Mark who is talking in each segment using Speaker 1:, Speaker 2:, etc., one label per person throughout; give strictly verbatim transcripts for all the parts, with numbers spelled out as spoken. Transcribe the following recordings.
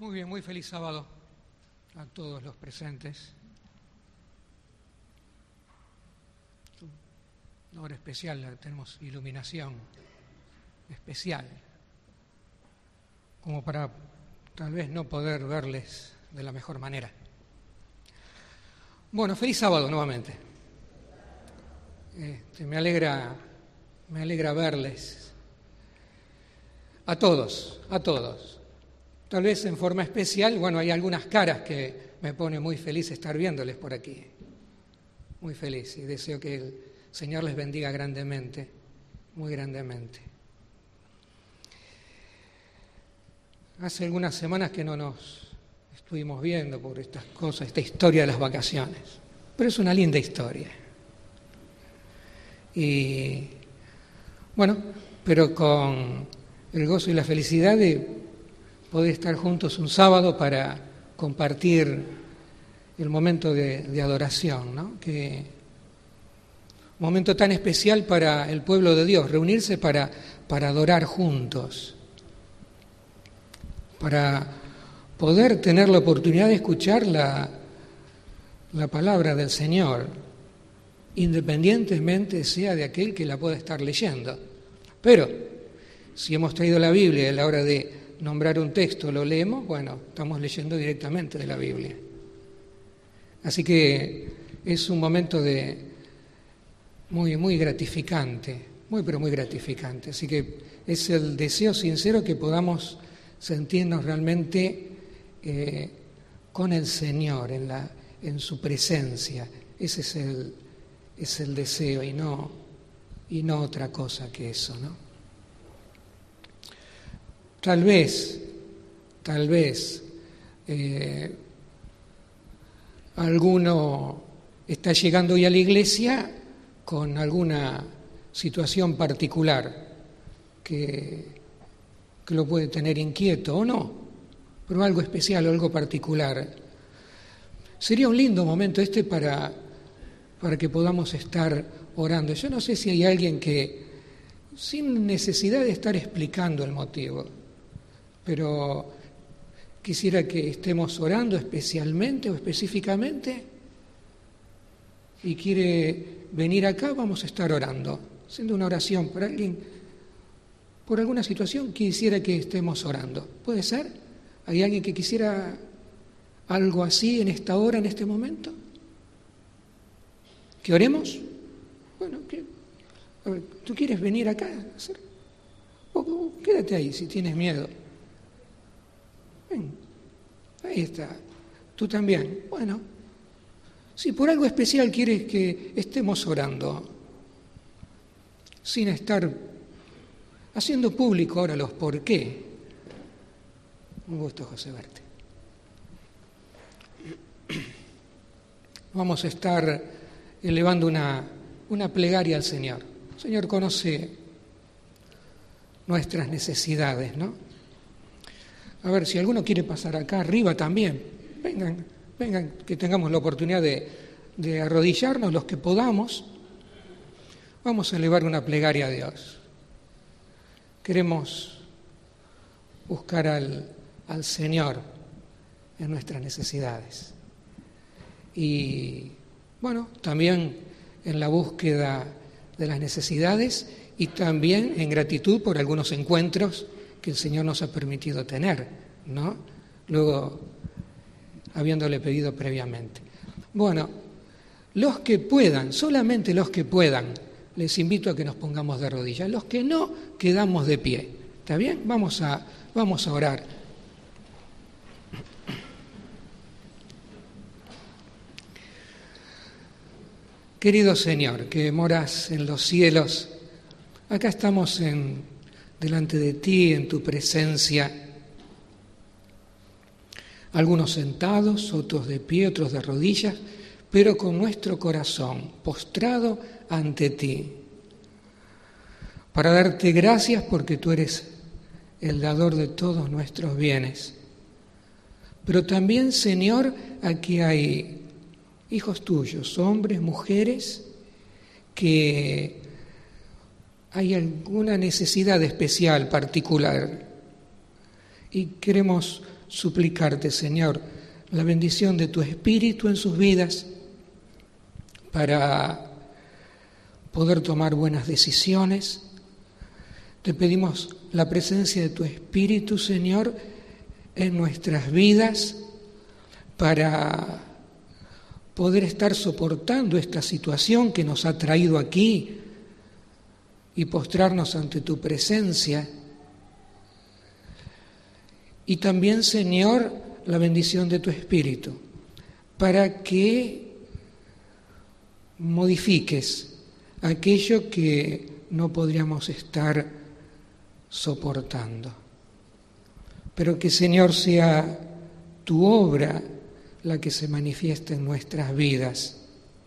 Speaker 1: Muy bien, muy feliz sábado a todos los presentes. Una hora especial, tenemos iluminación especial, como para tal vez no poder verles de la mejor manera. Bueno, feliz sábado nuevamente. Este, me alegra, me alegra verles a todos, a todos. Tal vez en forma especial, bueno, hay algunas caras que me pone muy feliz estar viéndoles por aquí. Muy feliz, y deseo que el Señor les bendiga grandemente, muy grandemente. Hace algunas semanas que no nos estuvimos viendo por estas cosas, esta historia de las vacaciones, pero es una linda historia. Y bueno, pero con el gozo y la felicidad de poder estar juntos un sábado para compartir el momento de, de adoración, ¿no? Que un momento tan especial para el pueblo de Dios, reunirse para, para adorar juntos, para poder tener la oportunidad de escuchar la, la palabra del Señor, independientemente sea de aquel que la pueda estar leyendo. Pero si hemos traído la Biblia a la hora de nombrar un texto, lo leemos, bueno, estamos leyendo directamente de la Biblia. Así que es un momento de muy, muy gratificante, muy, pero muy gratificante. Así que es el deseo sincero que podamos sentirnos realmente eh, con el Señor, en, la, en su presencia. Ese es el, es el deseo y no, y no otra cosa que eso, ¿no? Tal vez, tal vez, eh, alguno está llegando hoy a la iglesia con alguna situación particular que, que lo puede tener inquieto o no, pero algo especial o algo particular. Sería un lindo momento este para, para que podamos estar orando. Yo no sé si hay alguien que, sin necesidad de estar explicando el motivo, pero quisiera que estemos orando especialmente o específicamente y quiere venir acá, vamos a estar orando, haciendo una oración por alguien, por alguna situación quisiera que estemos orando. ¿Puede ser? ¿Hay alguien que quisiera algo así en esta hora, en este momento? ¿Que oremos? Bueno, ¿qué? A ver, ¿tú quieres venir acá a hacer? O, o quédate ahí si tienes miedo. Ven, ahí está. Tú también. Bueno, si por algo especial quieres que estemos orando, sin estar haciendo público ahora los por qué. Un gusto, José, verte. Vamos a estar elevando una, una plegaria al Señor. El Señor conoce nuestras necesidades, ¿no? A ver, si alguno quiere pasar acá arriba también, vengan, vengan, que tengamos la oportunidad de, de arrodillarnos los que podamos. Vamos a elevar una plegaria a Dios. Queremos buscar al, al Señor en nuestras necesidades. Y, bueno, también en la búsqueda de las necesidades y también en gratitud por algunos encuentros que el Señor nos ha permitido tener, ¿no? Luego, habiéndole pedido previamente. Bueno, los que puedan, solamente los que puedan, les invito a que nos pongamos de rodillas. Los que no, quedamos de pie. ¿Está bien? Vamos a, vamos a orar. Querido Señor, que moras en los cielos, acá estamos en delante de ti, en tu presencia, algunos sentados, otros de pie, otros de rodillas, pero con nuestro corazón postrado ante ti, para darte gracias porque tú eres el dador de todos nuestros bienes. Pero también, Señor, aquí hay hijos tuyos, hombres, mujeres, que hay alguna necesidad especial, particular, y queremos suplicarte, Señor, la bendición de tu Espíritu en sus vidas para poder tomar buenas decisiones. Te pedimos la presencia de tu Espíritu, Señor, en nuestras vidas para poder estar soportando esta situación que nos ha traído aquí y postrarnos ante tu presencia. Y también, Señor, la bendición de tu Espíritu para que modifiques aquello que no podríamos estar soportando. Pero que, Señor, sea tu obra la que se manifieste en nuestras vidas,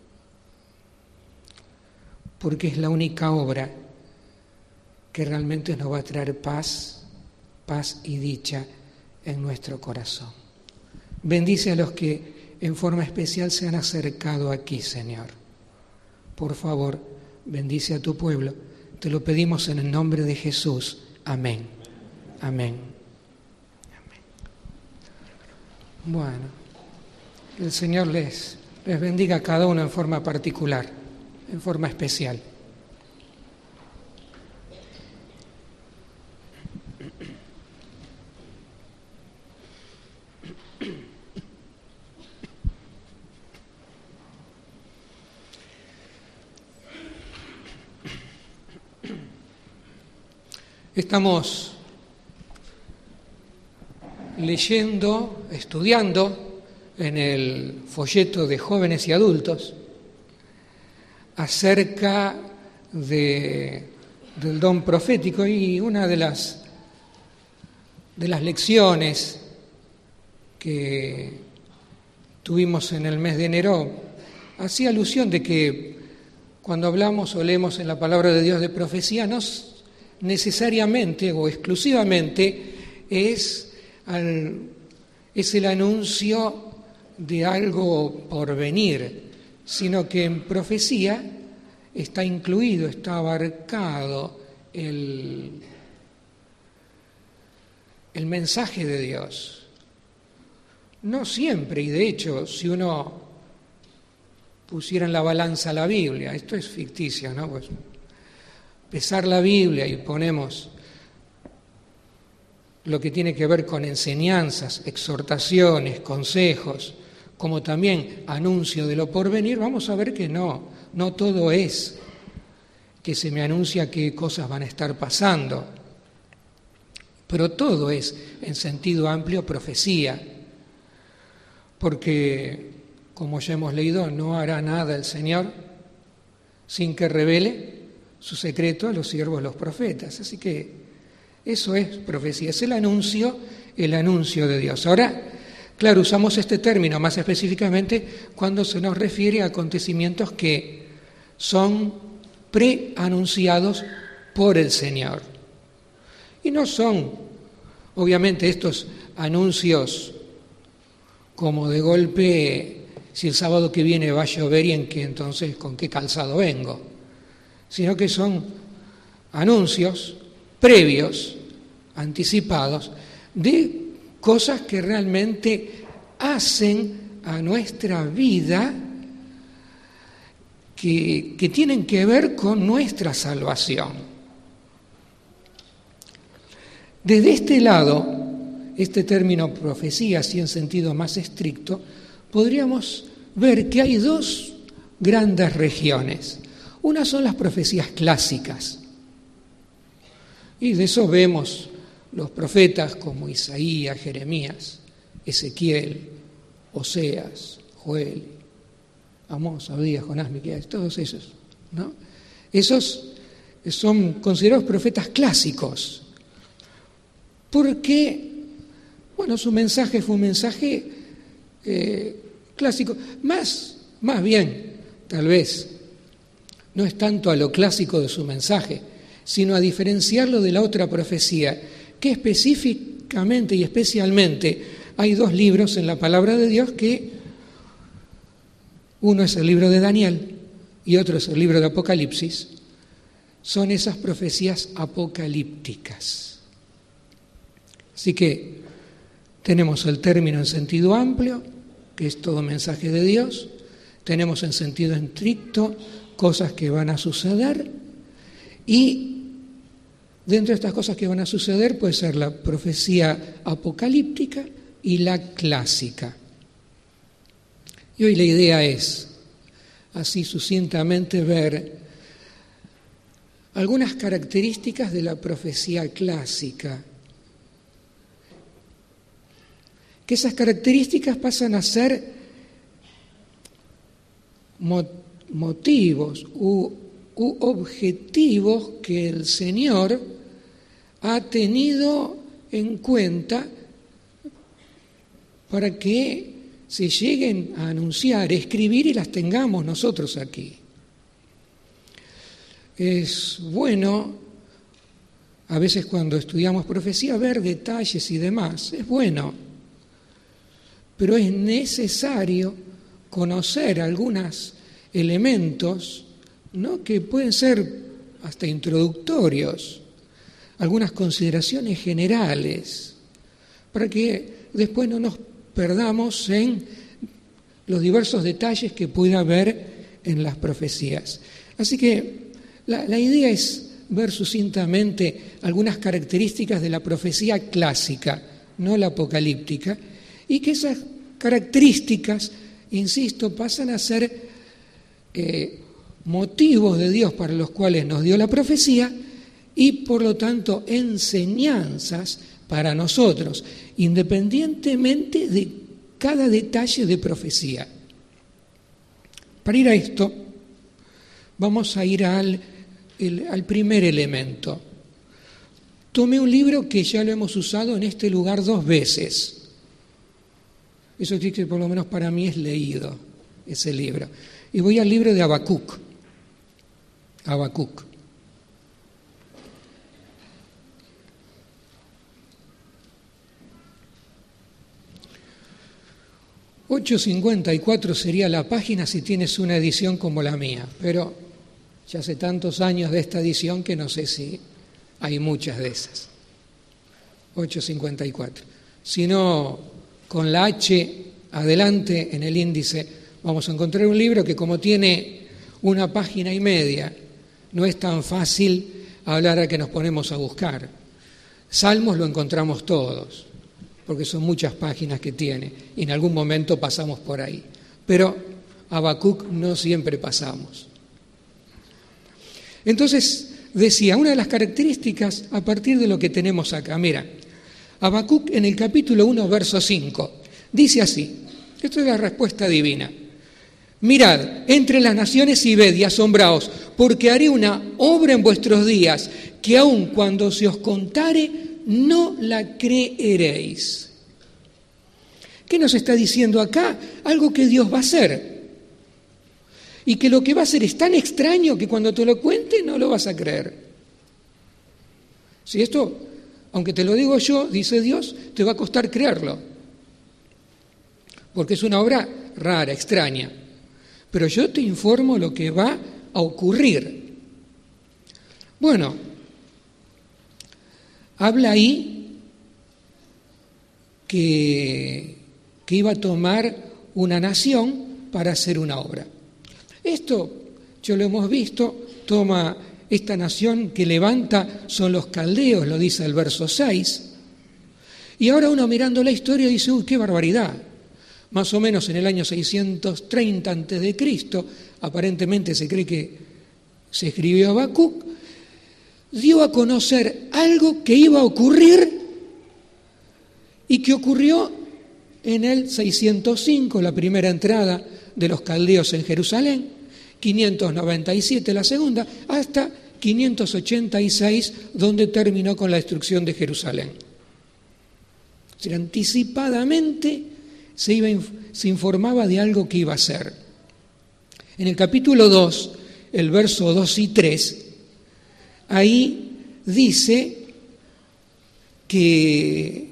Speaker 1: porque es la única obra que realmente nos va a traer paz, paz y dicha en nuestro corazón. Bendice a los que en forma especial se han acercado aquí, Señor. Por favor, bendice a tu pueblo. Te lo pedimos en el nombre de Jesús. Amén. Amén. Amén. Bueno. El Señor les, les bendiga a cada uno en forma particular, en forma especial. Estamos leyendo, estudiando en el folleto de jóvenes y adultos acerca de, del don profético, y una de las, de las lecciones que tuvimos en el mes de enero hacía alusión de que cuando hablamos o leemos en la palabra de Dios de profecía, no necesariamente o exclusivamente es, al, es el anuncio de algo por venir, sino que en profecía está incluido, está abarcado el, el mensaje de Dios. No siempre, y de hecho, si uno pusiera en la balanza la Biblia, esto es ficticio, ¿no? Pues pesar la Biblia y ponemos lo que tiene que ver con enseñanzas, exhortaciones, consejos, como también anuncio de lo porvenir, vamos a ver que no, no todo es que se me anuncia qué cosas van a estar pasando, pero todo es, en sentido amplio, profecía, porque, como ya hemos leído, no hará nada el Señor sin que revele su secreto a los siervos, los profetas. Así que eso es profecía, es el anuncio, el anuncio de Dios. Ahora, claro, usamos este término más específicamente cuando se nos refiere a acontecimientos que son preanunciados por el Señor. Y no son, obviamente, estos anuncios como de golpe, si el sábado que viene va a llover y en qué entonces con qué calzado vengo, sino que son anuncios previos, anticipados, de cosas que realmente hacen a nuestra vida que, que tienen que ver con nuestra salvación. Desde este lado, este término profecía, así en sentido más estricto, podríamos ver que hay dos grandes regiones. Una son las profecías clásicas, y de eso vemos los profetas como Isaías, Jeremías, Ezequiel, Oseas, Joel, Amós, Abdías, Jonás, Miqueas, todos esos, ¿no? Esos son considerados profetas clásicos, porque, bueno, su mensaje fue un mensaje eh, clásico, más, más bien, tal vez, no es tanto a lo clásico de su mensaje, sino a diferenciarlo de la otra profecía, que específicamente y especialmente hay dos libros en la palabra de Dios que uno es el libro de Daniel y otro es el libro de Apocalipsis, son esas profecías apocalípticas. Así que Tenemos el término en sentido amplio, que es todo mensaje de Dios. Tenemos en sentido estricto cosas que van a suceder. Y dentro de estas cosas que van a suceder puede ser la profecía apocalíptica y la clásica. Y hoy la idea es, así sucintamente, ver algunas características de la profecía clásica. Que esas características pasan a ser motivos u, u objetivos que el Señor ha tenido en cuenta para que se lleguen a anunciar, escribir y las tengamos nosotros aquí. Es bueno, a veces cuando estudiamos profecía, ver detalles y demás, es bueno, pero es necesario conocer algunos elementos, ¿no?, que pueden ser hasta introductorios, algunas consideraciones generales, para que después no nos perdamos en los diversos detalles que pueda haber en las profecías. Así que La, la idea es ver sucintamente algunas características de la profecía clásica, no la apocalíptica, y que esas características, insisto, pasan a ser eh, motivos de Dios para los cuales nos dio la profecía y, por lo tanto, enseñanzas para nosotros, independientemente de cada detalle de profecía. Para ir a esto, vamos a ir al El, al primer elemento. Tomé un libro que ya lo hemos usado en este lugar dos veces. Eso sí que por lo menos para mí es leído, ese libro. Y voy al libro de Habacuc. Habacuc. ochocientos cincuenta y cuatro sería la página si tienes una edición como la mía, pero ya hace tantos años de esta edición que no sé si hay muchas de esas. ochocientos cincuenta y cuatro. Si no, con la H adelante en el índice vamos a encontrar un libro que, como tiene una página y media, no es tan fácil hablar a que nos ponemos a buscar. Salmos lo encontramos todos, porque son muchas páginas que tiene y en algún momento pasamos por ahí. Pero Habacuc no siempre pasamos. Entonces, decía, una de las características a partir de lo que tenemos acá, mira, Habacuc en el capítulo uno, verso cinco, dice así, esto es la respuesta divina: mirad entre las naciones y ved y asombraos, porque haré una obra en vuestros días, que aun cuando se os contare, no la creeréis. ¿Qué nos está diciendo acá? Algo que Dios va a hacer. Y que lo que va a hacer es tan extraño que cuando te lo cuente no lo vas a creer. Si esto, aunque te lo digo yo, dice Dios, te va a costar creerlo. Porque es una obra rara, extraña. Pero yo te informo lo que va a ocurrir. Bueno, habla ahí que, que iba a tomar una nación para hacer una obra. Esto, ya lo hemos visto, toma esta nación que levanta, son los caldeos, lo dice el verso seis. Y ahora uno mirando la historia dice, uy, qué barbaridad. Más o menos en el año seiscientos treinta antes de Cristo, aparentemente se cree que se escribió Habacuc, dio a conocer algo que iba a ocurrir y que ocurrió en el seiscientos cinco, la primera entrada de los caldeos en Jerusalén, quinientos noventa y siete la segunda, hasta quinientos ochenta y seis, donde terminó con la destrucción de Jerusalén. O sea, anticipadamente se, iba, se informaba de algo que iba a ser. En el capítulo dos, el verso dos y tres, ahí dice que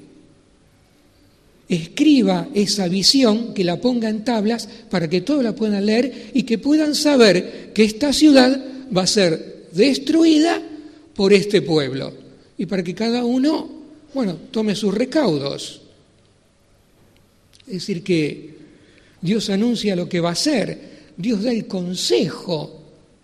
Speaker 1: escriba esa visión, que la ponga en tablas para que todos la puedan leer y que puedan saber que esta ciudad va a ser destruida por este pueblo y para que cada uno, bueno, tome sus recaudos. Es decir, que Dios anuncia lo que va a hacer, Dios da el consejo.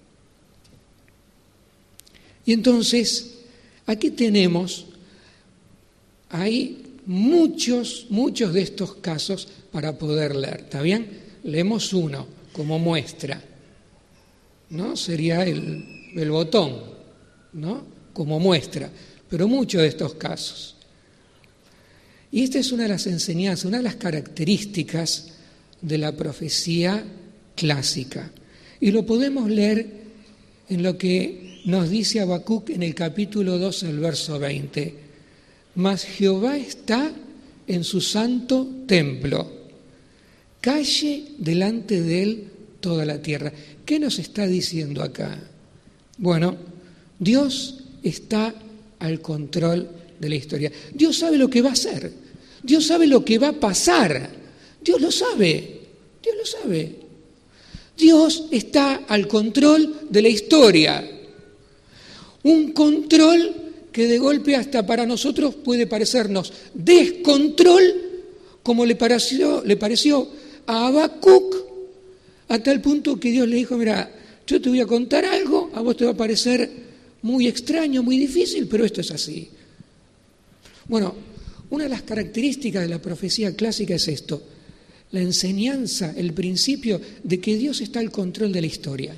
Speaker 1: Y entonces, aquí tenemos, hay muchos, muchos de estos casos para poder leer, ¿está bien? Leemos uno como muestra, ¿no? Sería el, el botón, ¿no? Como muestra, pero muchos de estos casos. Y esta es una de las enseñanzas, una de las características de la profecía clásica. Y lo podemos leer en lo que nos dice Habacuc en el capítulo dos, el verso veinte. Mas Jehová está en su santo templo, calle delante de él toda la tierra. ¿Qué nos está diciendo acá? Bueno, Dios está al control de la historia. Dios sabe lo que va a hacer. Dios sabe lo que va a pasar. Dios lo sabe. Dios lo sabe. Dios está al control de la historia. Un control que de golpe hasta para nosotros puede parecernos descontrol, como le pareció, le pareció a Habacuc, a tal punto que Dios le dijo, mira, yo te voy a contar algo, a vos te va a parecer muy extraño, muy difícil, pero esto es así. Bueno, una de las características de la profecía clásica es esto, la enseñanza, el principio de que Dios está al control de la historia.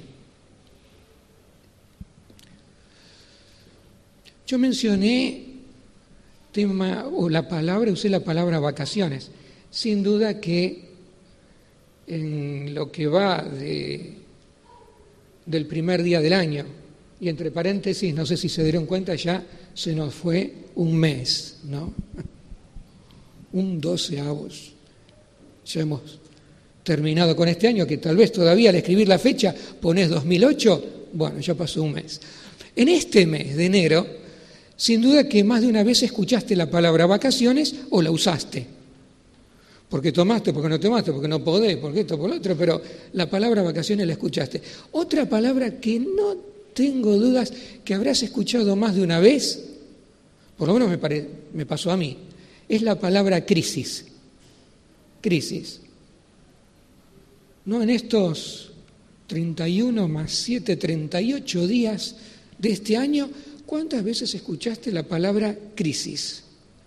Speaker 1: Yo mencioné tema, o la palabra, usé la palabra vacaciones. Sin duda que en lo que va de, del primer día del año, y entre paréntesis, no sé si se dieron cuenta, ya se nos fue un mes, ¿no? Un doceavos. Ya hemos terminado con este año, que tal vez todavía al escribir la fecha ponés dos mil ocho, bueno, ya pasó un mes. En este mes de enero, sin duda que más de una vez escuchaste la palabra vacaciones o la usaste. Porque tomaste, porque no tomaste, porque no podés, porque esto, por lo otro, pero la palabra vacaciones la escuchaste. Otra palabra que no tengo dudas que habrás escuchado más de una vez, por lo menos me, pare, me pasó a mí, es la palabra crisis. Crisis. No, en estos treinta y uno más siete, treinta y ocho días de este año, ¿cuántas veces escuchaste la palabra crisis?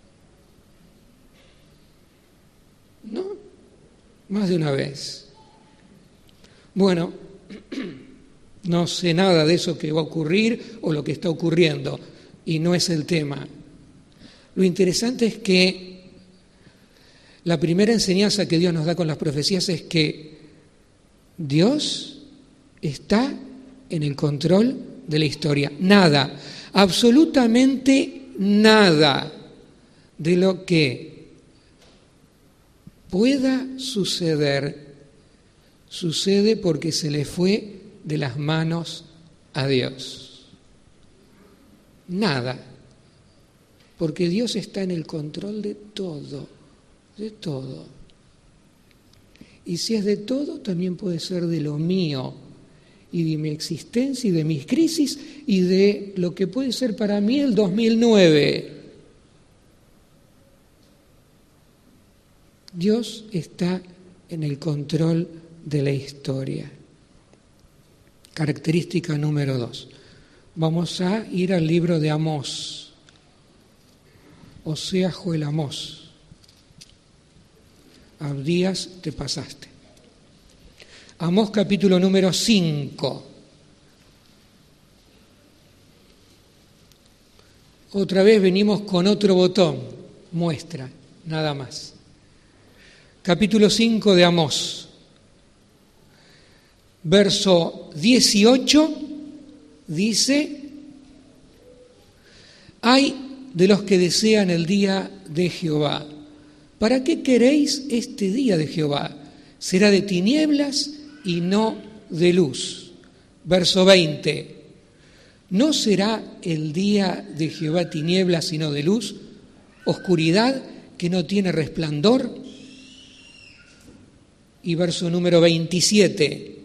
Speaker 1: ¿No? Más de una vez. Bueno, no sé nada de eso que va a ocurrir o lo que está ocurriendo, y no es el tema. Lo interesante es que la primera enseñanza que Dios nos da con las profecías es que Dios está en el control de la historia. Nada, absolutamente nada de lo que pueda suceder, sucede porque se le fue de las manos a Dios. Nada, porque Dios está en el control de todo. De todo. Y si es de todo, también puede ser de lo mío, y de mi existencia, y de mis crisis, y de lo que puede ser para mí el dos mil nueve. Dios está en el control de la historia. Característica número dos. Vamos a ir al libro de Amós. Oseas, Joel, Amós. Abdías, te pasaste. Amós capítulo número cinco. Otra vez venimos con otro botón, muestra, nada más. Capítulo cinco de Amós. Verso dieciocho dice: Ay de los que desean el día de Jehová. ¿Para qué queréis este día de Jehová? Será de tinieblas y no de luz. Verso veinte. ¿No será el día de Jehová tinieblas sino de luz? ¿Oscuridad que no tiene resplandor? Y verso número veintisiete.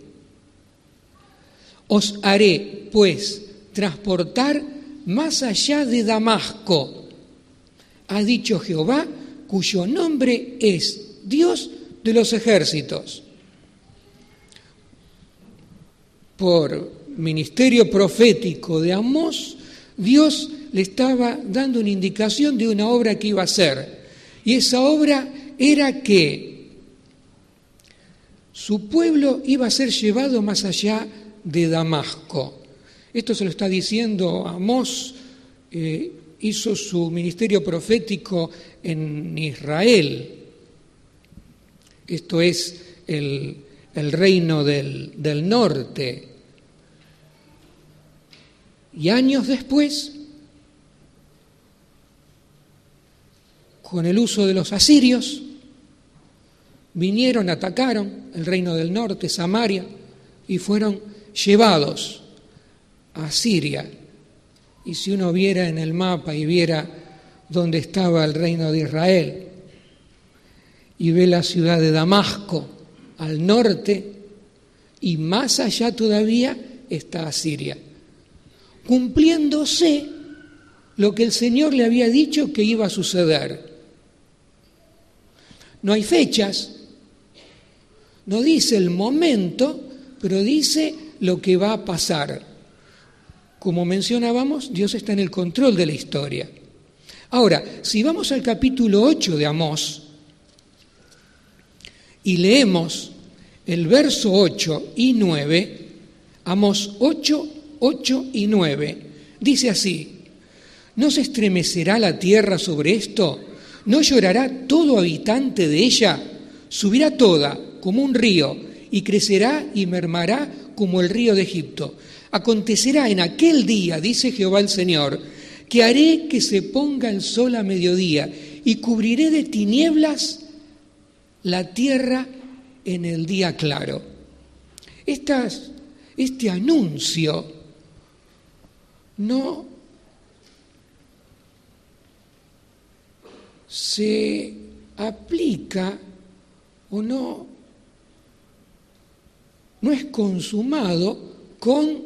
Speaker 1: Os haré, pues, transportar más allá de Damasco, ha dicho Jehová, cuyo nombre es Dios de los ejércitos. Por ministerio profético de Amós, Dios le estaba dando una indicación de una obra que iba a hacer. Y esa obra era que su pueblo iba a ser llevado más allá de Damasco. Esto se lo está diciendo Amós, eh, hizo su ministerio profético en Israel. Esto es el, el reino del, del norte. Y años después, con el uso de los asirios, vinieron, atacaron el reino del norte, Samaria, y fueron llevados a Siria. Y si uno viera en el mapa y viera dónde estaba el reino de Israel, y ve la ciudad de Damasco al norte, y más allá todavía está Asiria, cumpliéndose lo que el Señor le había dicho que iba a suceder. No hay fechas, no dice el momento, pero dice lo que va a pasar. Como mencionábamos, Dios está en el control de la historia. Ahora, si vamos al capítulo ocho de Amós y leemos el verso ocho y nueve, Amós ocho, ocho y nueve, dice así: ¿no se estremecerá la tierra sobre esto? ¿No llorará todo habitante de ella? Subirá toda como un río y crecerá y mermará como el río de Egipto. Acontecerá en aquel día, dice Jehová el Señor, que haré que se ponga el sol a mediodía y cubriré de tinieblas la tierra en el día claro. Estas, este anuncio no se aplica o no, no es consumado con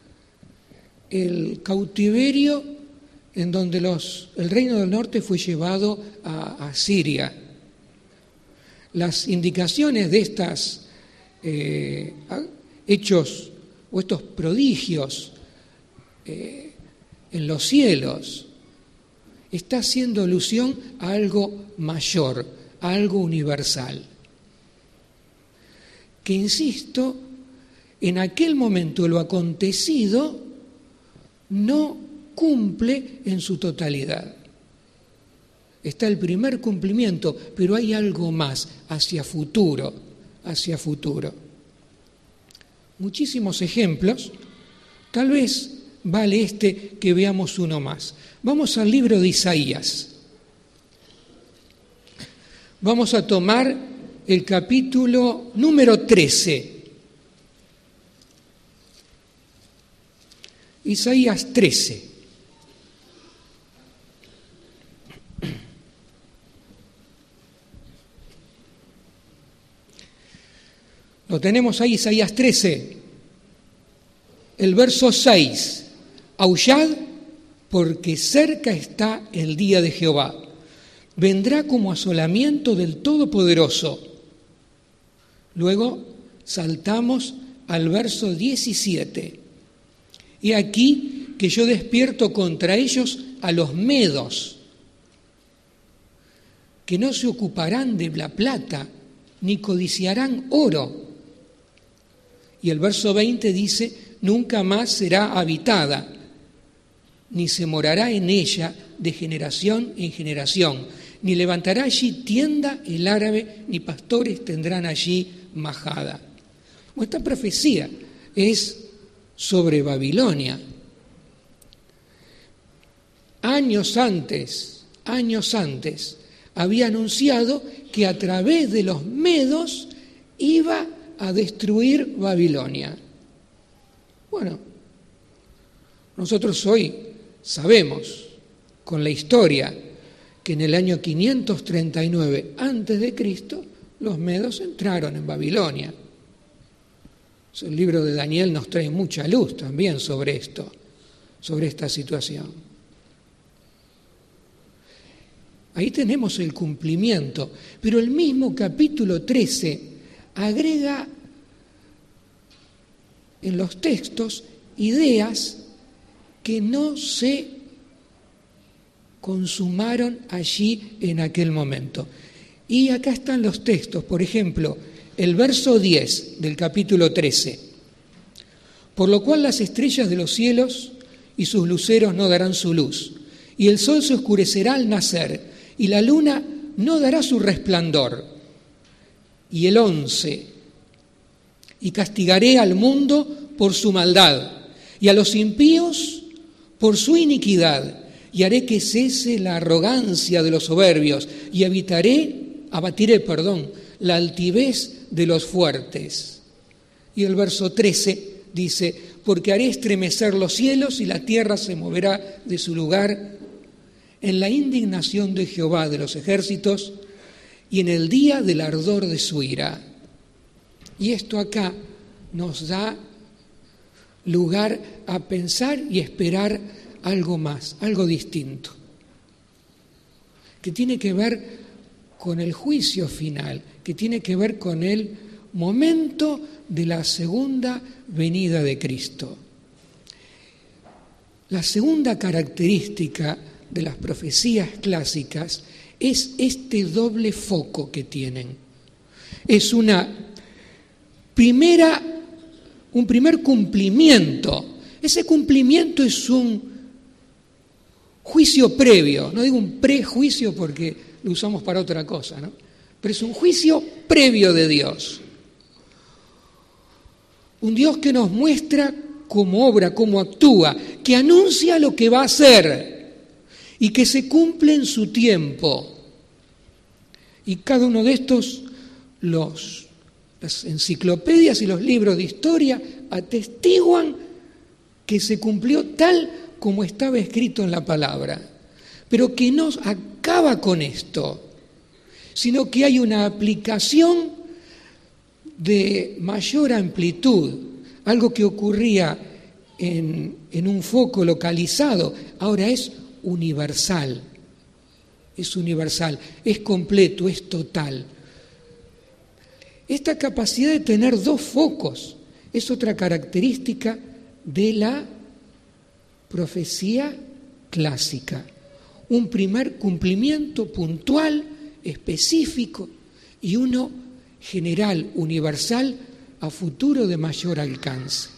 Speaker 1: el cautiverio en donde los, el reino del norte fue llevado a, a Siria. Las indicaciones de estos eh, hechos o estos prodigios eh, en los cielos está haciendo alusión a algo mayor, a algo universal. Que, insisto, en aquel momento lo acontecido no cumple en su totalidad. Está el primer cumplimiento, pero hay algo más hacia futuro, hacia futuro. Muchísimos ejemplos, tal vez vale este que veamos uno más. Vamos al libro de Isaías. Vamos a tomar el capítulo número trece. Isaías trece. Lo tenemos ahí, Isaías trece, el verso seis. Aullad, porque cerca está el día de Jehová. Vendrá como asolamiento del Todopoderoso. Luego saltamos al verso diecisiete. He aquí que yo despierto contra ellos a los medos, que no se ocuparán de la plata, ni codiciarán oro. Y el verso veinte dice: nunca más será habitada, ni se morará en ella de generación en generación, ni levantará allí tienda el árabe, ni pastores tendrán allí majada. Bueno, esta profecía es sobre Babilonia. Años antes, años antes, había anunciado que a través de los medos iba a destruir Babilonia. Bueno, nosotros hoy sabemos, con la historia, que en el año quinientos treinta y nueve antes de Cristo los medos entraron en Babilonia. El libro de Daniel nos trae mucha luz también sobre esto, sobre esta situación. Ahí tenemos el cumplimiento. Pero el mismo capítulo trece agrega en los textos ideas que no se consumaron allí en aquel momento. Y acá están los textos, por ejemplo, el verso diez del capítulo trece. Por lo cual las estrellas de los cielos y sus luceros no darán su luz, y el sol se oscurecerá al nacer, y la luna no dará su resplandor. Y el once, y castigaré al mundo por su maldad, y a los impíos por su iniquidad, y haré que cese la arrogancia de los soberbios, y habitaré, abatiré, perdón, la altivez de los fuertes. Y el verso trece dice, porque haré estremecer los cielos y la tierra se moverá de su lugar en la indignación de Jehová de los ejércitos y en el día del ardor de su ira. Y esto acá nos da lugar a pensar y esperar algo más, algo distinto, que tiene que ver con el juicio final, que tiene que ver con el momento de la segunda venida de Cristo. La segunda característica de las profecías clásicas es este doble foco que tienen. Es una primera, un primer cumplimiento. Ese cumplimiento es un juicio previo, no digo un prejuicio porque lo usamos para otra cosa, ¿no? Pero es un juicio previo de Dios. Un Dios que nos muestra cómo obra, cómo actúa, que anuncia lo que va a hacer y que se cumple en su tiempo. Y cada uno de estos, los, las enciclopedias y los libros de historia atestiguan que se cumplió tal como estaba escrito en la palabra, pero que no acaba con esto, sino que hay una aplicación de mayor amplitud, algo que ocurría en, en un foco localizado, ahora es universal, es universal, es completo, es total. Esta capacidad de tener dos focos es otra característica de la profecía clásica. Un primer cumplimiento puntual, específico, y uno general, universal, a futuro de mayor alcance.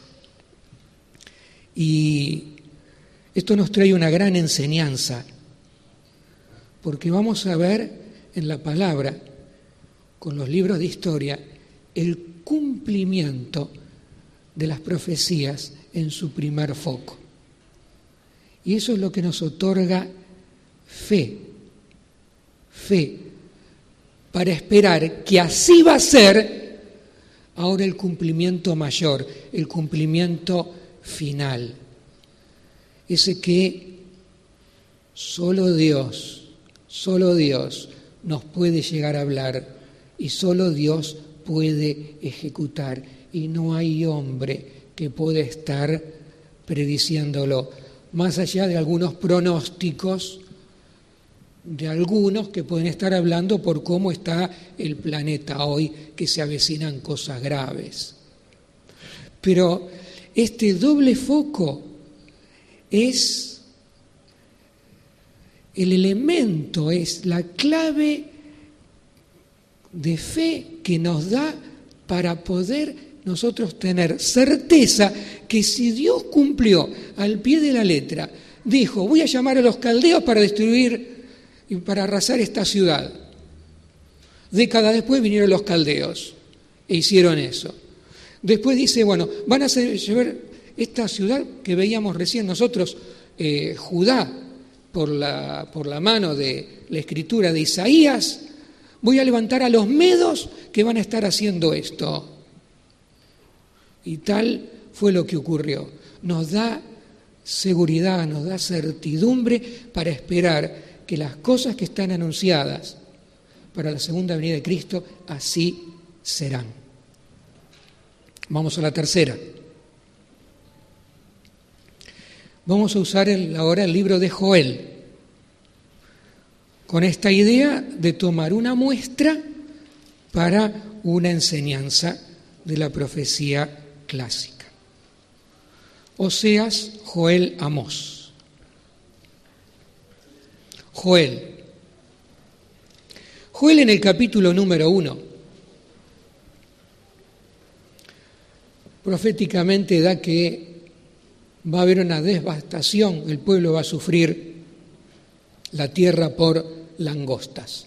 Speaker 1: Y esto nos trae una gran enseñanza, porque vamos a ver en la palabra, con los libros de historia, el cumplimiento de las profecías en su primer foco. Y eso es lo que nos otorga fe, fe, para esperar que así va a ser ahora el cumplimiento mayor, el cumplimiento final. Ese que solo Dios, solo Dios nos puede llegar a hablar y solo Dios puede ejecutar. Y no hay hombre que pueda estar prediciéndolo, más allá de algunos pronósticos de algunos que pueden estar hablando por cómo está el planeta hoy, que se avecinan cosas graves. Pero este doble foco es el elemento, es la clave de fe que nos da para poder nosotros tener certeza que si Dios cumplió al pie de la letra, dijo, voy a llamar a los caldeos para destruir y para arrasar esta ciudad. Décadas después vinieron los caldeos e hicieron eso. Después dice, bueno, van a hacer, llevar esta ciudad que veíamos recién nosotros, eh, Judá, por la, por la mano de la escritura de Isaías, voy a levantar a los medos que van a estar haciendo esto. Y tal fue lo que ocurrió. Nos da seguridad, nos da certidumbre para esperar que las cosas que están anunciadas para la segunda venida de Cristo así serán. Vamos a la tercera. Vamos a usar el, ahora el libro de Joel con esta idea de tomar una muestra para una enseñanza de la profecía clásica. Oseas, Joel, Amós. Joel. Joel en el capítulo número uno, proféticamente da que va a haber una devastación, el pueblo va a sufrir la tierra por langostas.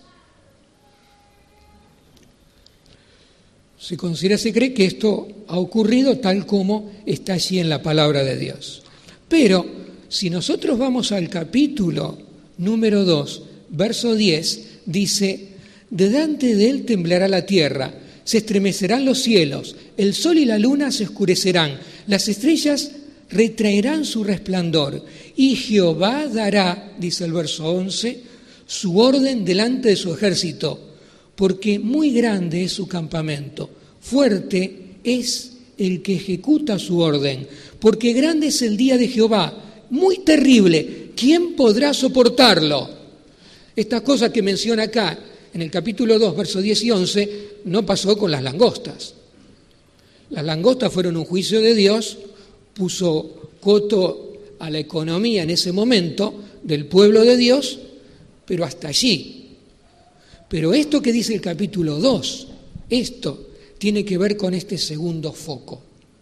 Speaker 1: Se considera, se cree que esto ha ocurrido tal como está allí en la palabra de Dios. Pero si nosotros vamos al capítulo número dos, verso diez, dice: delante de él temblará la tierra, se estremecerán los cielos, el sol y la luna se oscurecerán, las estrellas retraerán su resplandor, y Jehová dará, dice el verso once, su orden delante de su ejército, porque muy grande es su campamento, fuerte es el que ejecuta su orden, porque grande es el día de Jehová, muy terrible, ¿quién podrá soportarlo? Estas cosas que menciona acá, en el capítulo dos, versos diez y once, no pasó con las langostas. Las langostas fueron un juicio de Dios, puso coto a la economía en ese momento del pueblo de Dios, pero hasta allí. Pero esto que dice el capítulo dos, esto tiene que ver con este segundo foco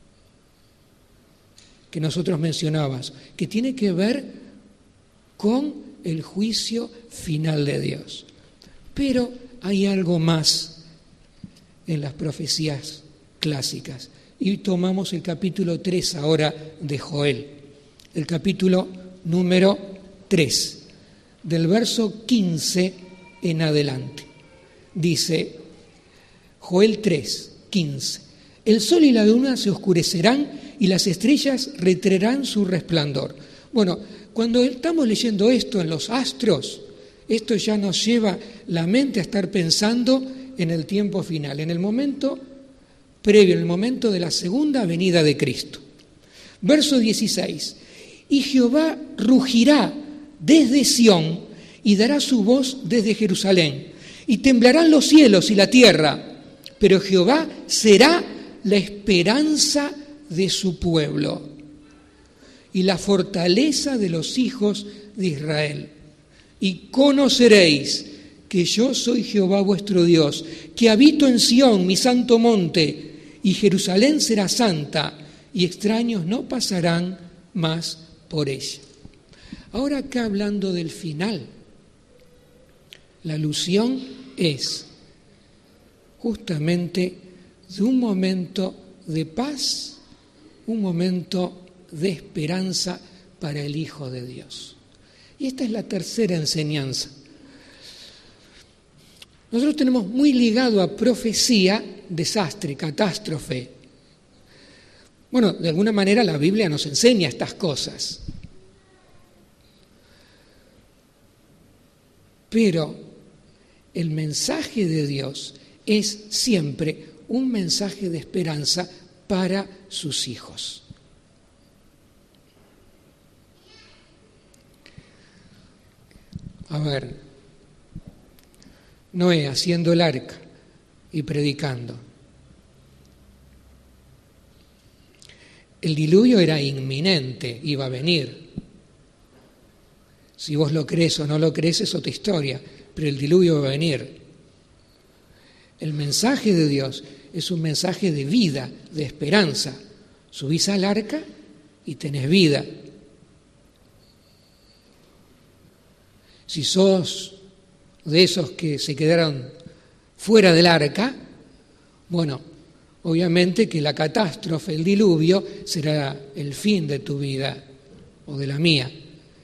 Speaker 1: que nosotros mencionábamos, que tiene que ver con el juicio final de Dios. Pero hay algo más en las profecías clásicas. Y tomamos el capítulo tres ahora de Joel, el capítulo número tres, del verso quince en adelante. Dice Joel tres, quince: el sol y la luna se oscurecerán y las estrellas retraerán su resplandor. Bueno, cuando estamos leyendo esto en los astros, esto ya nos lleva la mente a estar pensando en el tiempo final, en el momento previo, en el momento de la segunda venida de Cristo. Verso dieciséis: y Jehová rugirá desde Sión y dará su voz desde Jerusalén, y temblarán los cielos y la tierra, pero Jehová será la esperanza de su pueblo y la fortaleza de los hijos de Israel. Y conoceréis que yo soy Jehová vuestro Dios, que habito en Sión, mi santo monte, y Jerusalén será santa, y extraños no pasarán más por ella. Ahora acá hablando del final, la alusión es justamente de un momento de paz, un momento de esperanza para el Hijo de Dios. Y esta es la tercera enseñanza. Nosotros tenemos muy ligado a profecía, desastre, catástrofe. Bueno, de alguna manera la Biblia nos enseña estas cosas. Pero el mensaje de Dios es siempre un mensaje de esperanza para sus hijos. A ver, Noé haciendo el arca y predicando. El diluvio era inminente, iba a venir. Si vos lo crees o no lo crees es otra historia, pero el diluvio va a venir. El mensaje de Dios es un mensaje de vida, de esperanza. Subís al arca y tenés vida. Si sos de esos que se quedaron fuera del arca, bueno, obviamente que la catástrofe, el diluvio, será el fin de tu vida o de la mía.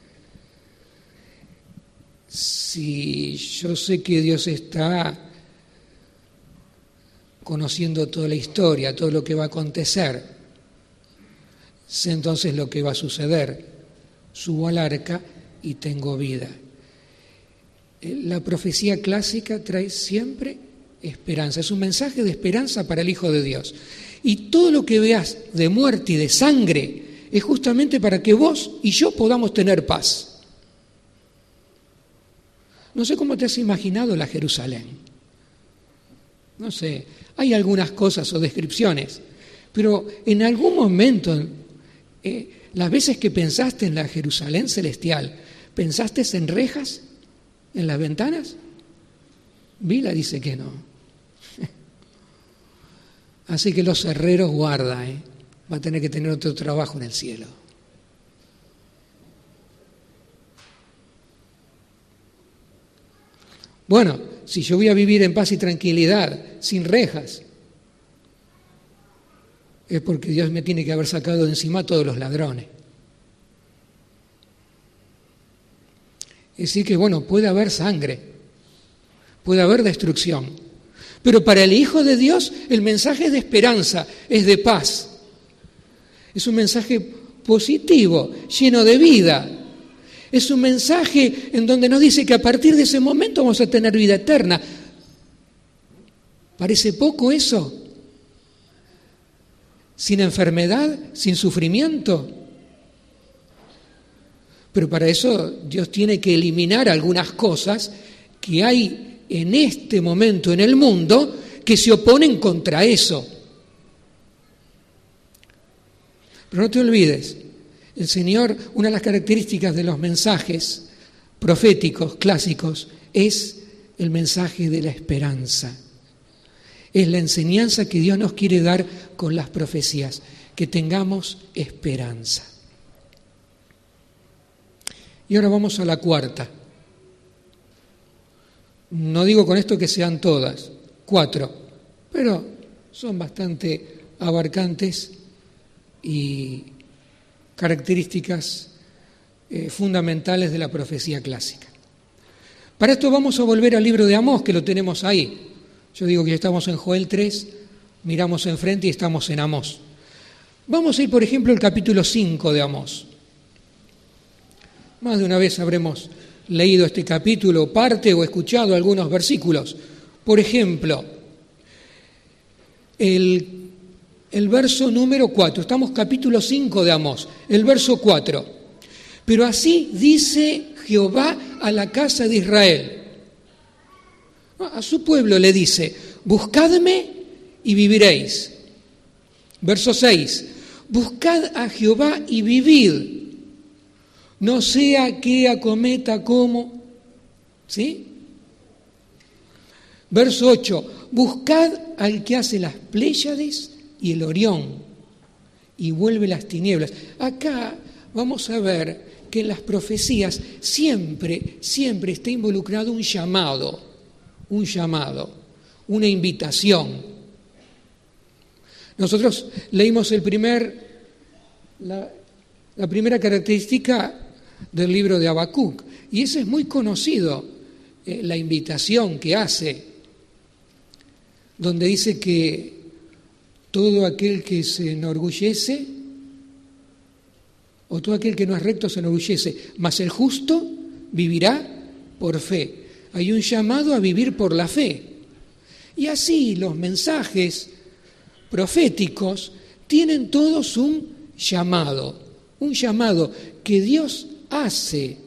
Speaker 1: Si yo sé que Dios está conociendo toda la historia, todo lo que va a acontecer, sé entonces lo que va a suceder. Subo al arca y tengo vida. La profecía clásica trae siempre esperanza, es un mensaje de esperanza para el Hijo de Dios. Y todo lo que veas de muerte y de sangre es justamente para que vos y yo podamos tener paz. No sé cómo te has imaginado la Jerusalén. No sé, hay algunas cosas o descripciones, pero en algún momento, eh, las veces que pensaste en la Jerusalén celestial, ¿pensaste en rejas en las ventanas? Vila dice que no. Así que los herreros guarda, ¿eh? Va a tener que tener otro trabajo en el cielo. Bueno, si yo voy a vivir en paz y tranquilidad, sin rejas, es porque Dios me tiene que haber sacado de encima a todos los ladrones. Es decir que, bueno, puede haber sangre, puede haber destrucción, pero para el Hijo de Dios el mensaje es de esperanza, es de paz. Es un mensaje positivo, lleno de vida. Es un mensaje en donde nos dice que a partir de ese momento vamos a tener vida eterna. ¿Parece poco eso? Sin enfermedad, sin sufrimiento. Pero para eso Dios tiene que eliminar algunas cosas que hay en este momento en el mundo que se oponen contra eso. Pero no te olvides, el Señor, una de las características de los mensajes proféticos clásicos es el mensaje de la esperanza. Es la enseñanza que Dios nos quiere dar con las profecías, que tengamos esperanza. Y ahora vamos a la cuarta. No digo con esto que sean todas, cuatro, pero son bastante abarcantes y características eh, fundamentales de la profecía clásica. Para esto vamos a volver al libro de Amós, que lo tenemos ahí. Yo digo que estamos en Joel tres, miramos enfrente y estamos en Amós. Vamos a ir, por ejemplo, al capítulo cinco de Amós. Más de una vez habremos leído este capítulo, parte o escuchado algunos versículos. Por ejemplo, el, el verso número cuatro, estamos capítulo cinco de Amós, el verso cuatro. Pero así dice Jehová a la casa de Israel. A su pueblo le dice, buscadme y viviréis. Verso seis, buscad a Jehová y vivid, no sea que acometa como, ¿sí? Verso ocho, buscad al que hace las Pléyades y el Orión y vuelve las tinieblas. Acá vamos a ver que en las profecías siempre, siempre está involucrado un llamado, un llamado, una invitación. Nosotros leímos el primer, la, la primera característica del libro de Habacuc, y ese es muy conocido, eh, la invitación que hace, donde dice que todo aquel que se enorgullece, o todo aquel que no es recto se enorgullece, mas el justo vivirá por fe. Hay un llamado a vivir por la fe. Y así los mensajes proféticos tienen todos un llamado, un llamado que Dios hace.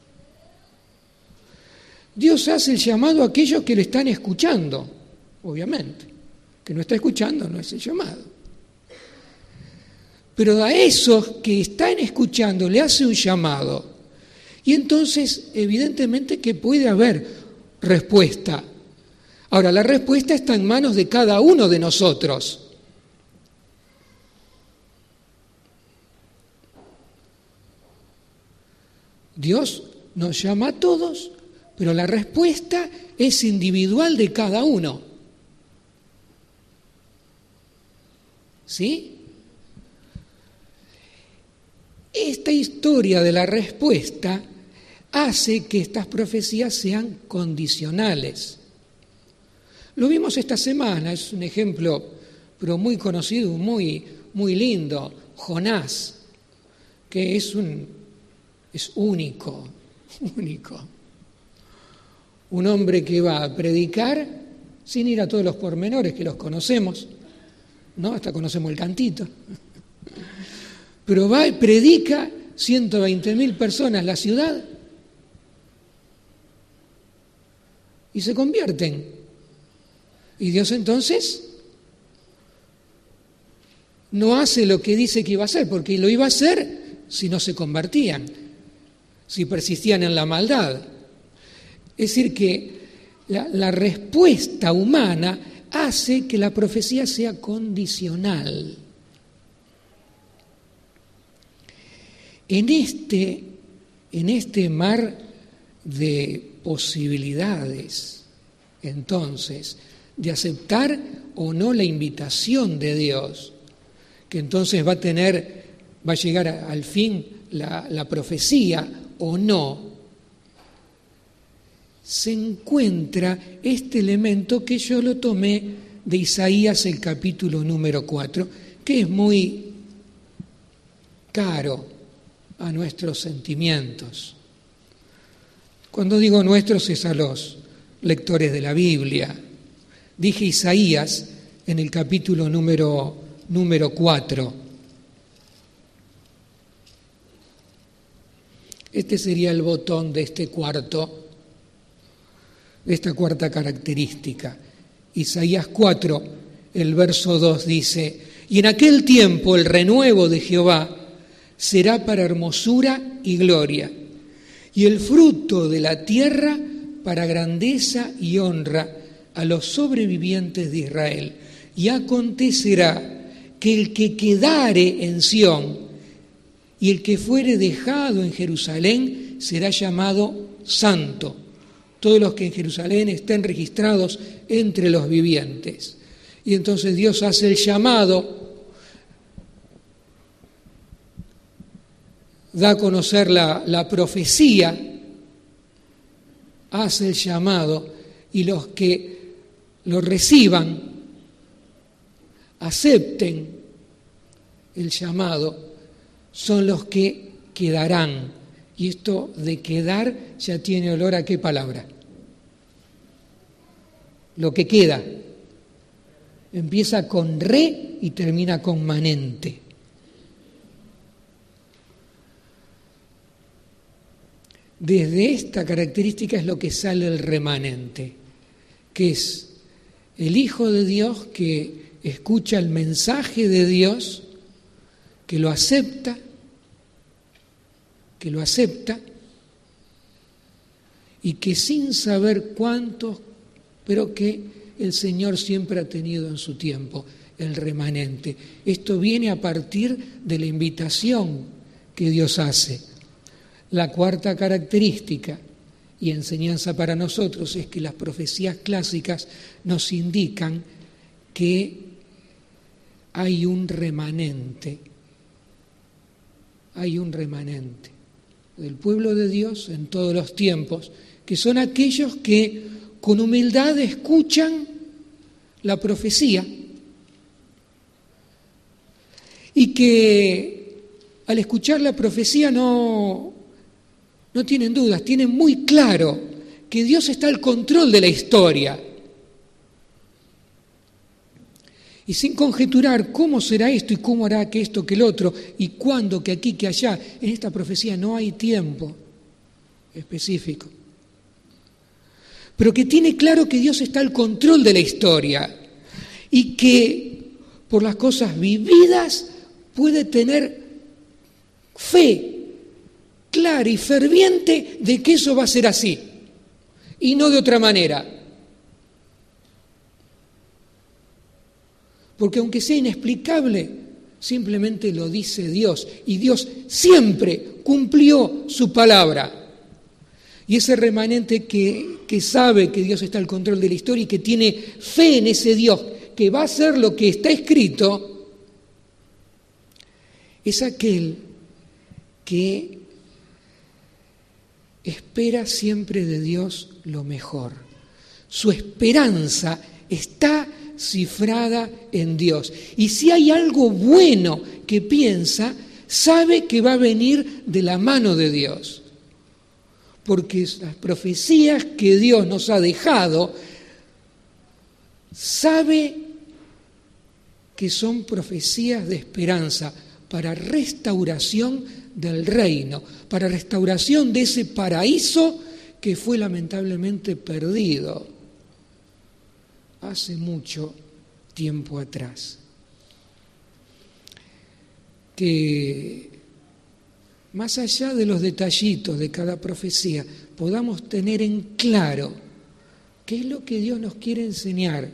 Speaker 1: Dios hace el llamado a aquellos que le están escuchando, obviamente. Que no está escuchando no es el llamado. Pero a esos que están escuchando le hace un llamado. Y entonces, evidentemente que puede haber respuesta. Ahora, la respuesta está en manos de cada uno de nosotros. Dios nos llama a todos, pero la respuesta es individual de cada uno. ¿Sí? Esta historia de la respuesta hace que estas profecías sean condicionales. Lo vimos esta semana, es un ejemplo, pero muy conocido, muy, muy lindo, Jonás, que es un es único, único. Un hombre que va a predicar sin ir a todos los pormenores que los conocemos, ¿no? Hasta conocemos el cantito. Pero va y predica, ciento veinte mil personas la ciudad, y se convierten. Y Dios entonces no hace lo que dice que iba a hacer, porque lo iba a hacer si no se convertían, si persistían en la maldad. Es decir, que la, la respuesta humana hace que la profecía sea condicional. En este, en este mar de posibilidades, entonces, de aceptar o no la invitación de Dios, que entonces va a tener, va a llegar a, al fin la, la profecía o no, se encuentra este elemento que yo lo tomé de Isaías, el capítulo número cuatro, que es muy caro a nuestros sentimientos. Cuando digo nuestros es a los lectores de la Biblia. Dije Isaías en el capítulo número, número cuatro. Este sería el botón de este cuarto, de esta cuarta característica. Isaías cuatro, el verso dos dice: y en aquel tiempo el renuevo de Jehová será para hermosura y gloria, y el fruto de la tierra para grandeza y honra a los sobrevivientes de Israel. Y acontecerá que el que quedare en Sión y el que fuere dejado en Jerusalén será llamado santo. Todos los que en Jerusalén estén registrados entre los vivientes. Y entonces Dios hace el llamado, da a conocer la, la profecía, hace el llamado, y los que lo reciban, acepten el llamado, son los que quedarán. Y esto de quedar ya tiene olor a ¿qué palabra? Lo que queda. Empieza con re y termina con manente. Desde esta característica es lo que sale el remanente, que es el Hijo de Dios que escucha el mensaje de Dios, que lo acepta, que lo acepta y que sin saber cuántos, pero que el Señor siempre ha tenido en su tiempo, el remanente. Esto viene a partir de la invitación que Dios hace. La cuarta característica y enseñanza para nosotros es que las profecías clásicas nos indican que hay un remanente, hay un remanente del pueblo de Dios en todos los tiempos, que son aquellos que con humildad escuchan la profecía y que al escuchar la profecía no, no tienen dudas, tienen muy claro que Dios está al control de la historia. Y sin conjeturar cómo será esto y cómo hará que esto, que el otro, y cuándo, que aquí, que allá, en esta profecía no hay tiempo específico. Pero que tiene claro que Dios está al control de la historia y que por las cosas vividas puede tener fe clara y ferviente de que eso va a ser así y no de otra manera. Porque aunque sea inexplicable, simplemente lo dice Dios. Y Dios siempre cumplió su palabra. Y ese remanente que, que sabe que Dios está al control de la historia y que tiene fe en ese Dios, que va a hacer lo que está escrito, es aquel que espera siempre de Dios lo mejor. Su esperanza está cifrada en Dios. Y si hay algo bueno que piensa, sabe que va a venir de la mano de Dios. Porque las profecías que Dios nos ha dejado, sabe que son profecías de esperanza para restauración del reino, para restauración de ese paraíso que fue lamentablemente perdido hace mucho tiempo atrás. Que más allá de los detallitos de cada profecía, podamos tener en claro qué es lo que Dios nos quiere enseñar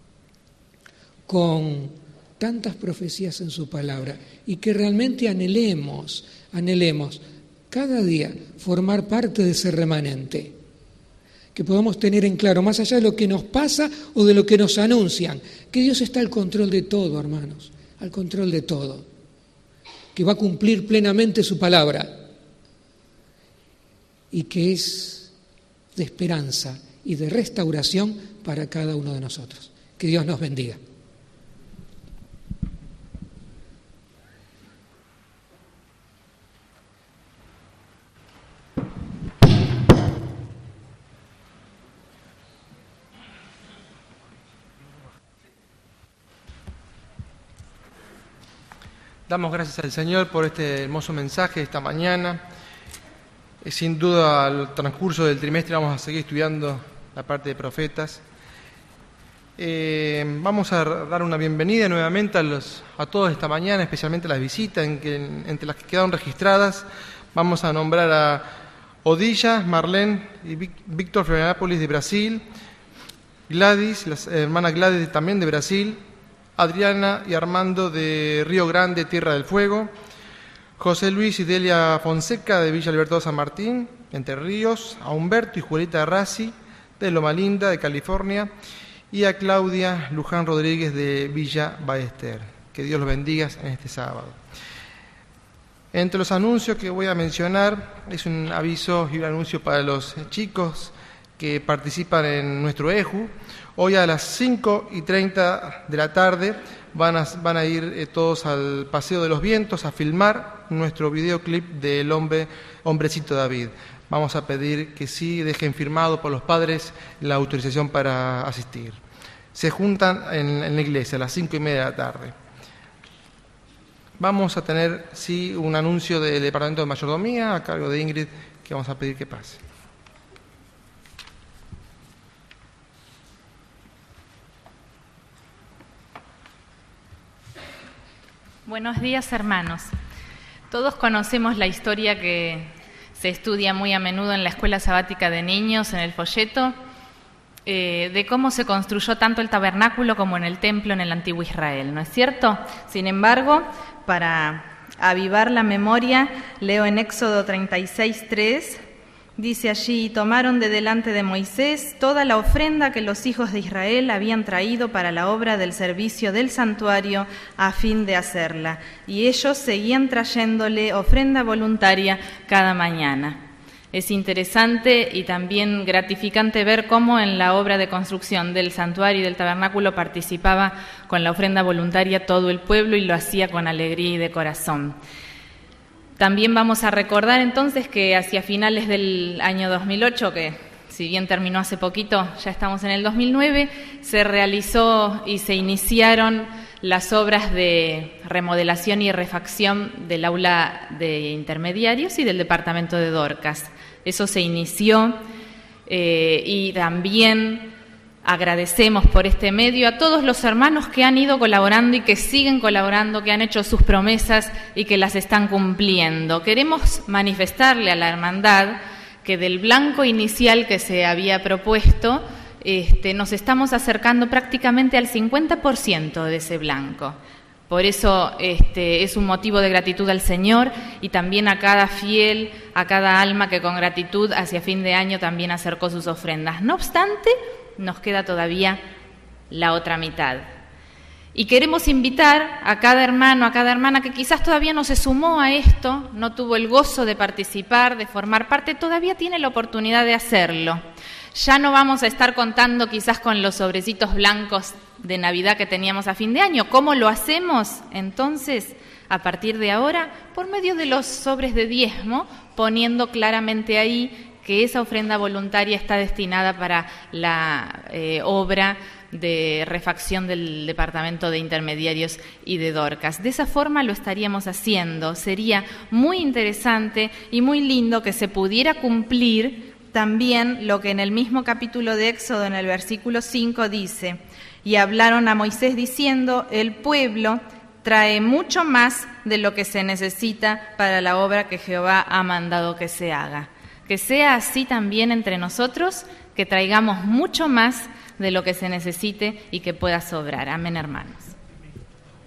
Speaker 1: con tantas profecías en su palabra, y que realmente anhelemos, anhelemos cada día formar parte de ese remanente, que podamos tener en claro, más allá de lo que nos pasa o de lo que nos anuncian, que Dios está al control de todo, hermanos, al control de todo, que va a cumplir plenamente su palabra y que es de esperanza y de restauración para cada uno de nosotros. Que Dios nos bendiga.
Speaker 2: Damos gracias al Señor por este hermoso mensaje esta mañana. Eh, sin duda, al transcurso del trimestre vamos a seguir estudiando la parte de profetas. Eh, vamos a dar una bienvenida nuevamente a, los, a todos esta mañana, especialmente a las visitas, en que, en, entre las que quedaron registradas. Vamos a nombrar a Odilla, Marlene y Víctor Florianópolis de Brasil, Gladys, la hermana Gladys también de Brasil, Adriana y Armando de Río Grande, Tierra del Fuego, José Luis y Delia Fonseca de Villa Libertador San Martín, Entre Ríos, a Humberto y Julieta Rassi de Loma Linda, de California, y a Claudia Luján Rodríguez de Villa Ballester. Que Dios los bendiga en este sábado. Entre los anuncios que voy a mencionar, es un aviso y un anuncio para los chicos que participan en nuestro E J U. Hoy a las cinco y treinta de la tarde van a, van a ir eh, todos al Paseo de los Vientos a filmar nuestro videoclip del hombre, Hombrecito David. Vamos a pedir que sí dejen firmado por los padres la autorización para asistir. Se juntan en, en la iglesia a las cinco y media de la tarde. Vamos a tener, sí, un anuncio del Departamento de Mayordomía a cargo de Ingrid, que vamos a pedir que pase.
Speaker 3: Buenos días, hermanos. Todos conocemos la historia que se estudia muy a menudo en la Escuela Sabática de Niños, en el folleto, eh, de cómo se construyó tanto el tabernáculo como en el templo en el antiguo Israel, ¿no es cierto? Sin embargo, para avivar la memoria, leo en Éxodo treinta y seis, tres, dice allí: y tomaron de delante de Moisés toda la ofrenda que los hijos de Israel habían traído para la obra del servicio del santuario a fin de hacerla. Y ellos seguían trayéndole ofrenda voluntaria cada mañana. Es interesante y también gratificante ver cómo en la obra de construcción del santuario y del tabernáculo participaba con la ofrenda voluntaria todo el pueblo y lo hacía con alegría y de corazón. También vamos a recordar entonces que hacia finales del año dos mil ocho, que si bien terminó hace poquito, ya estamos en el dos mil nueve, se realizó y se iniciaron las obras de remodelación y refacción del aula de intermediarios y del departamento de Dorcas. Eso se inició eh, y también agradecemos por este medio a todos los hermanos que han ido colaborando y que siguen colaborando, que han hecho sus promesas y que las están cumpliendo. Queremos manifestarle a la hermandad que del blanco inicial que se había propuesto, este, nos estamos acercando prácticamente al cincuenta por ciento de ese blanco. Por eso este, es un motivo de gratitud al Señor y también a cada fiel, a cada alma que con gratitud hacia fin de año también acercó sus ofrendas. No obstante, nos queda todavía la otra mitad. Y queremos invitar a cada hermano, a cada hermana que quizás todavía no se sumó a esto, no tuvo el gozo de participar, de formar parte, todavía tiene la oportunidad de hacerlo. Ya no vamos a estar contando quizás con los sobrecitos blancos de Navidad que teníamos a fin de año. ¿Cómo lo hacemos? Entonces, a partir de ahora, por medio de los sobres de diezmo, poniendo claramente ahí que esa ofrenda voluntaria está destinada para la eh, obra de refacción del Departamento de Intermediarios y de Dorcas. De esa forma lo estaríamos haciendo. Sería muy interesante y muy lindo que se pudiera cumplir también lo que en el mismo capítulo de Éxodo, en el versículo cinco, dice: y hablaron a Moisés diciendo, el pueblo trae mucho más de lo que se necesita para la obra que Jehová ha mandado que se haga. Que sea así también entre nosotros, que traigamos mucho más de lo que se necesite y que pueda sobrar. Amén, hermanos.